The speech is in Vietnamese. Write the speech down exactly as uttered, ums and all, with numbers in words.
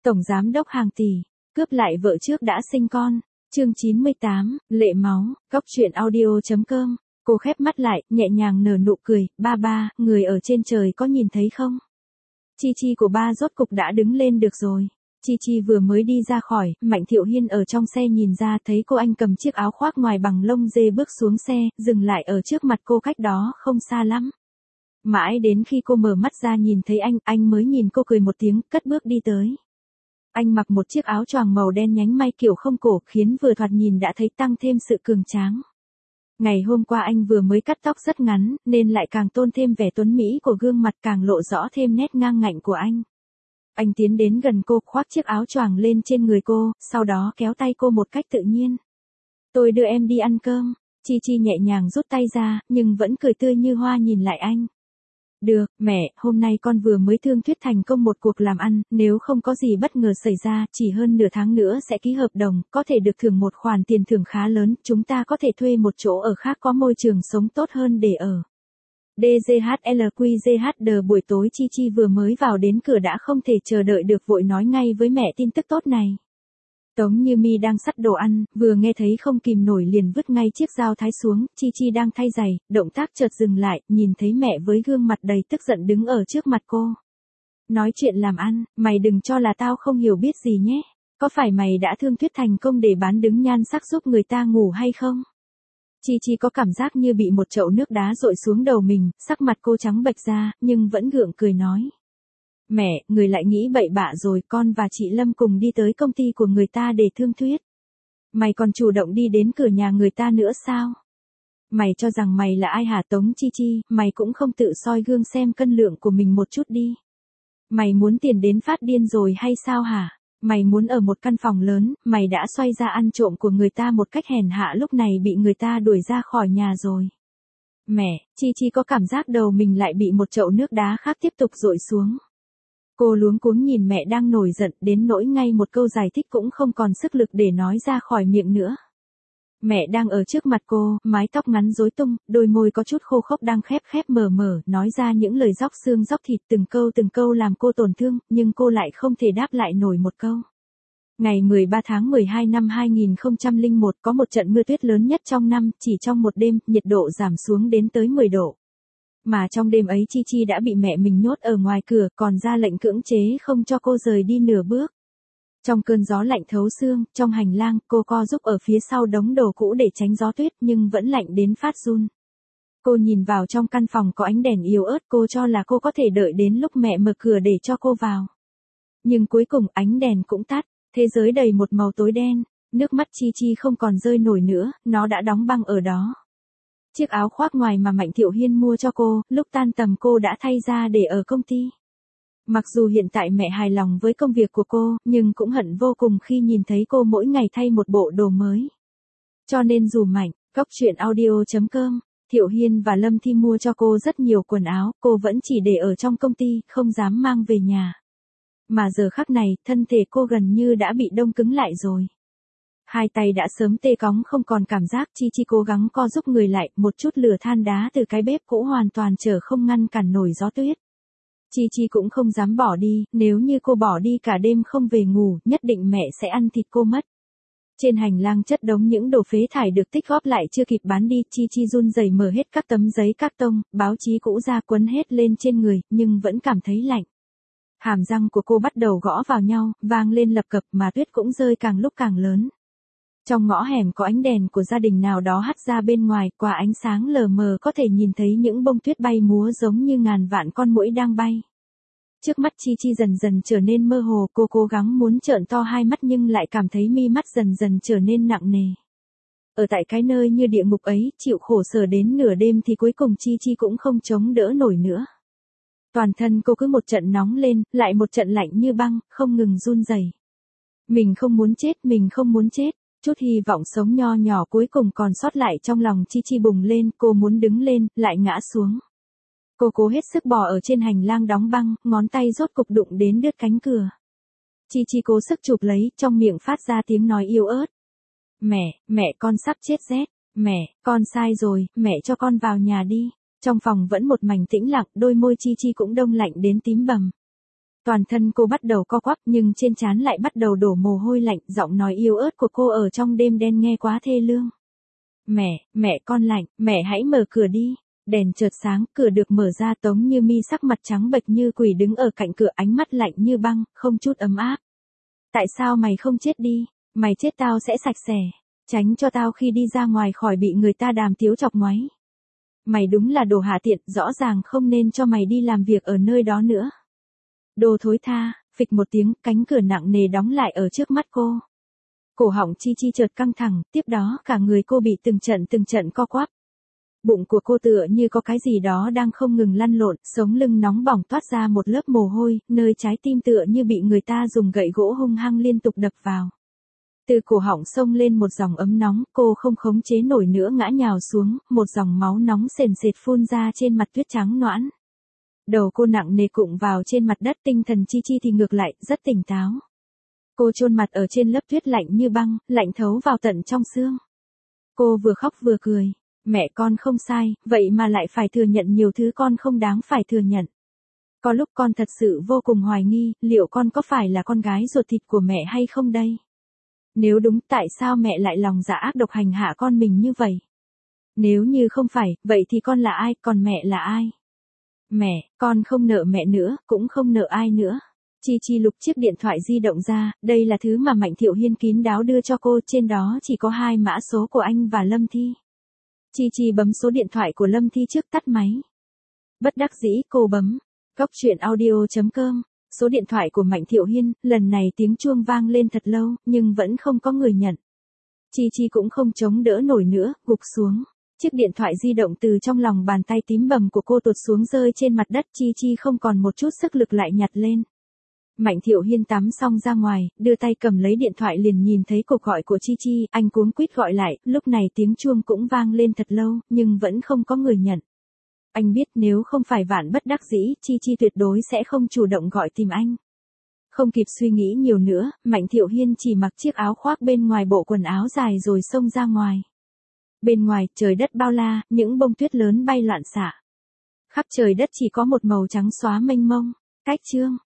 Tổng giám đốc hàng tỷ, cướp lại vợ trước đã sinh con. Chương chín mươi tám, lệ máu, góc truyện audio chấm com. Cô khép mắt lại, nhẹ nhàng nở nụ cười, ba ba, người ở trên trời có nhìn thấy không? Chi Chi của ba rốt cục đã đứng lên được rồi. Chi Chi vừa mới đi ra khỏi, Mạnh Thiệu Hiên ở trong xe nhìn ra thấy cô anh cầm chiếc áo khoác ngoài bằng lông dê bước xuống xe, dừng lại ở trước mặt cô cách đó không xa lắm. Mãi đến khi cô mở mắt ra nhìn thấy anh, anh mới nhìn cô cười một tiếng, cất bước đi tới. Anh mặc một chiếc áo choàng màu đen nhánh may kiểu không cổ, khiến vừa thoạt nhìn đã thấy tăng thêm sự cường tráng. Ngày hôm qua anh vừa mới cắt tóc rất ngắn, nên lại càng tôn thêm vẻ tuấn mỹ của gương mặt, càng lộ rõ thêm nét ngang ngạnh của anh. Anh tiến đến gần cô, khoác chiếc áo choàng lên trên người cô, sau đó kéo tay cô một cách tự nhiên. Tôi đưa em đi ăn cơm. Chi Chi nhẹ nhàng rút tay ra, nhưng vẫn cười tươi như hoa nhìn lại anh. Được, mẹ, hôm nay con vừa mới thương thuyết thành công một cuộc làm ăn, nếu không có gì bất ngờ xảy ra, chỉ hơn nửa tháng nữa sẽ ký hợp đồng, có thể được thưởng một khoản tiền thưởng khá lớn, chúng ta có thể thuê một chỗ ở khác có môi trường sống tốt hơn để ở. đê giê hát lờ quy giê hát đê buổi tối Chi Chi vừa mới vào đến cửa đã không thể chờ đợi được vội nói ngay với mẹ tin tức tốt này. Tống Như Mi đang xắt đồ ăn, vừa nghe thấy không kìm nổi liền vứt ngay chiếc dao thái xuống, Chi Chi đang thay giày, động tác chợt dừng lại, nhìn thấy mẹ với gương mặt đầy tức giận đứng ở trước mặt cô. Nói chuyện làm ăn, mày đừng cho là tao không hiểu biết gì nhé, có phải mày đã thương thuyết thành công để bán đứng nhan sắc giúp người ta ngủ hay không? Chi Chi có cảm giác như bị một chậu nước đá dội xuống đầu mình, sắc mặt cô trắng bệch ra, nhưng vẫn gượng cười nói. Mẹ, người lại nghĩ bậy bạ rồi, con và chị Lâm cùng đi tới công ty của người ta để thương thuyết. Mày còn chủ động đi đến cửa nhà người ta nữa sao? Mày cho rằng mày là ai hả Tống Chi Chi, mày cũng không tự soi gương xem cân lượng của mình một chút đi. Mày muốn tiền đến phát điên rồi hay sao hả? Mày muốn ở một căn phòng lớn, mày đã xoay ra ăn trộm của người ta một cách hèn hạ, lúc này bị người ta đuổi ra khỏi nhà rồi. Mẹ, Chi Chi có cảm giác đầu mình lại bị một chậu nước đá khác tiếp tục dội xuống. Cô luống cuống nhìn mẹ đang nổi giận đến nỗi ngay một câu giải thích cũng không còn sức lực để nói ra khỏi miệng nữa. Mẹ đang ở trước mặt cô, mái tóc ngắn rối tung, đôi môi có chút khô khốc đang khép khép mở mở, nói ra những lời róc xương róc thịt, từng câu từng câu làm cô tổn thương, nhưng cô lại không thể đáp lại nổi một câu. Ngày mười ba tháng mười hai năm hai nghìn không trăm lẻ một có một trận mưa tuyết lớn nhất trong năm, chỉ trong một đêm, nhiệt độ giảm xuống đến tới mười độ. Mà trong đêm ấy Chi Chi đã bị mẹ mình nhốt ở ngoài cửa, còn ra lệnh cưỡng chế không cho cô rời đi nửa bước. Trong cơn gió lạnh thấu xương, trong hành lang, cô co giúp ở phía sau đống đồ cũ để tránh gió tuyết, nhưng vẫn lạnh đến phát run. Cô nhìn vào trong căn phòng có ánh đèn yếu ớt, cô cho là cô có thể đợi đến lúc mẹ mở cửa để cho cô vào. Nhưng cuối cùng ánh đèn cũng tắt, thế giới đầy một màu tối đen, nước mắt Chi Chi không còn rơi nổi nữa, nó đã đóng băng ở đó. Chiếc áo khoác ngoài mà Mạnh Thiệu Hiên mua cho cô, lúc tan tầm cô đã thay ra để ở công ty. Mặc dù hiện tại mẹ hài lòng với công việc của cô, nhưng cũng hận vô cùng khi nhìn thấy cô mỗi ngày thay một bộ đồ mới. Cho nên dù Mạnh, góc truyện audio chấm com, Thiệu Hiên và Lâm Thi mua cho cô rất nhiều quần áo, cô vẫn chỉ để ở trong công ty, không dám mang về nhà. Mà giờ khắc này, thân thể cô gần như đã bị đông cứng lại rồi. Hai tay đã sớm tê cóng không còn cảm giác, Chi Chi cố gắng co giúp người lại, một chút lửa than đá từ cái bếp cũ hoàn toàn trở không ngăn cản nổi gió tuyết. Chi Chi cũng không dám bỏ đi, nếu như cô bỏ đi cả đêm không về ngủ, nhất định mẹ sẽ ăn thịt cô mất. Trên hành lang chất đống những đồ phế thải được tích góp lại chưa kịp bán đi, Chi Chi run rẩy mở hết các tấm giấy các tông, báo chí cũ ra quấn hết lên trên người, nhưng vẫn cảm thấy lạnh. Hàm răng của cô bắt đầu gõ vào nhau, vang lên lập cập mà tuyết cũng rơi càng lúc càng lớn. Trong ngõ hẻm có ánh đèn của gia đình nào đó hắt ra bên ngoài, qua ánh sáng lờ mờ có thể nhìn thấy những bông tuyết bay múa giống như ngàn vạn con muỗi đang bay. Trước mắt Chi Chi dần dần trở nên mơ hồ, cô cố gắng muốn trợn to hai mắt nhưng lại cảm thấy mi mắt dần dần trở nên nặng nề. Ở tại cái nơi như địa ngục ấy, chịu khổ sở đến nửa đêm thì cuối cùng Chi Chi cũng không chống đỡ nổi nữa. Toàn thân cô cứ một trận nóng lên, lại một trận lạnh như băng, không ngừng run rẩy. Mình không muốn chết, mình không muốn chết. Chút hy vọng sống nho nhỏ cuối cùng còn sót lại trong lòng Chi Chi bùng lên, cô muốn đứng lên, lại ngã xuống. Cô cố hết sức bò ở trên hành lang đóng băng, ngón tay rốt cục đụng đến đứt cánh cửa. Chi Chi cố sức chụp lấy, trong miệng phát ra tiếng nói yếu ớt. Mẹ, mẹ con sắp chết rét, mẹ, con sai rồi, mẹ cho con vào nhà đi. Trong phòng vẫn một mảnh tĩnh lặng, đôi môi Chi Chi cũng đông lạnh đến tím bầm. Toàn thân cô bắt đầu co quắp nhưng trên trán lại bắt đầu đổ mồ hôi lạnh, giọng nói yếu ớt của cô ở trong đêm đen nghe quá thê lương. Mẹ, mẹ con lạnh, mẹ hãy mở cửa đi. Đèn chợt sáng, cửa được mở ra, Tống Như Mi sắc mặt trắng bệch như quỷ đứng ở cạnh cửa, ánh mắt lạnh như băng, không chút ấm áp. Tại sao mày không chết đi? Mày chết tao sẽ sạch sẽ. Tránh cho tao khi đi ra ngoài khỏi bị người ta đàm tiếu chọc ngoáy. Mày đúng là đồ hạ tiện, rõ ràng không nên cho mày đi làm việc ở nơi đó nữa. Đồ thối tha, phịch một tiếng, cánh cửa nặng nề đóng lại ở trước mắt cô. Cổ họng Chi Chi chợt căng thẳng, tiếp đó cả người cô bị từng trận từng trận co quắp. Bụng của cô tựa như có cái gì đó đang không ngừng lăn lộn, sống lưng nóng bỏng toát ra một lớp mồ hôi, nơi trái tim tựa như bị người ta dùng gậy gỗ hung hăng liên tục đập vào. Từ cổ họng xông lên một dòng ấm nóng, cô không khống chế nổi nữa ngã nhào xuống, một dòng máu nóng sền sệt phun ra trên mặt tuyết trắng nõn. Đầu cô nặng nề cụng vào trên mặt đất, tinh thần Chi Chi thì ngược lại, rất tỉnh táo. Cô chôn mặt ở trên lớp tuyết lạnh như băng, lạnh thấu vào tận trong xương. Cô vừa khóc vừa cười. Mẹ con không sai, vậy mà lại phải thừa nhận nhiều thứ con không đáng phải thừa nhận. Có lúc con thật sự vô cùng hoài nghi, liệu con có phải là con gái ruột thịt của mẹ hay không đây? Nếu đúng, tại sao mẹ lại lòng dạ ác độc hành hạ con mình như vậy? Nếu như không phải, vậy thì con là ai, còn mẹ là ai? Mẹ, con không nợ mẹ nữa, cũng không nợ ai nữa. Chi Chi lục chiếc điện thoại di động ra, đây là thứ mà Mạnh Thiệu Hiên kín đáo đưa cho cô, trên đó chỉ có hai mã số của anh và Lâm Thi. Chi Chi bấm số điện thoại của Lâm Thi trước tắt máy. Bất đắc dĩ cô bấm. Góc truyện audio chấm com. Số điện thoại của Mạnh Thiệu Hiên, lần này tiếng chuông vang lên thật lâu, nhưng vẫn không có người nhận. Chi Chi cũng không chống đỡ nổi nữa, gục xuống. Chiếc điện thoại di động từ trong lòng bàn tay tím bầm của cô tuột xuống rơi trên mặt đất, Chi Chi không còn một chút sức lực lại nhặt lên. Mạnh Thiệu Hiên tắm xong ra ngoài, đưa tay cầm lấy điện thoại liền nhìn thấy cuộc gọi của Chi Chi, anh cuống quýt gọi lại, lúc này tiếng chuông cũng vang lên thật lâu, nhưng vẫn không có người nhận. Anh biết nếu không phải vạn bất đắc dĩ, Chi Chi tuyệt đối sẽ không chủ động gọi tìm anh. Không kịp suy nghĩ nhiều nữa, Mạnh Thiệu Hiên chỉ mặc chiếc áo khoác bên ngoài bộ quần áo dài rồi xông ra ngoài. Bên ngoài, trời đất bao la, những bông tuyết lớn bay loạn xạ. Khắp trời đất chỉ có một màu trắng xóa mênh mông. Cách chương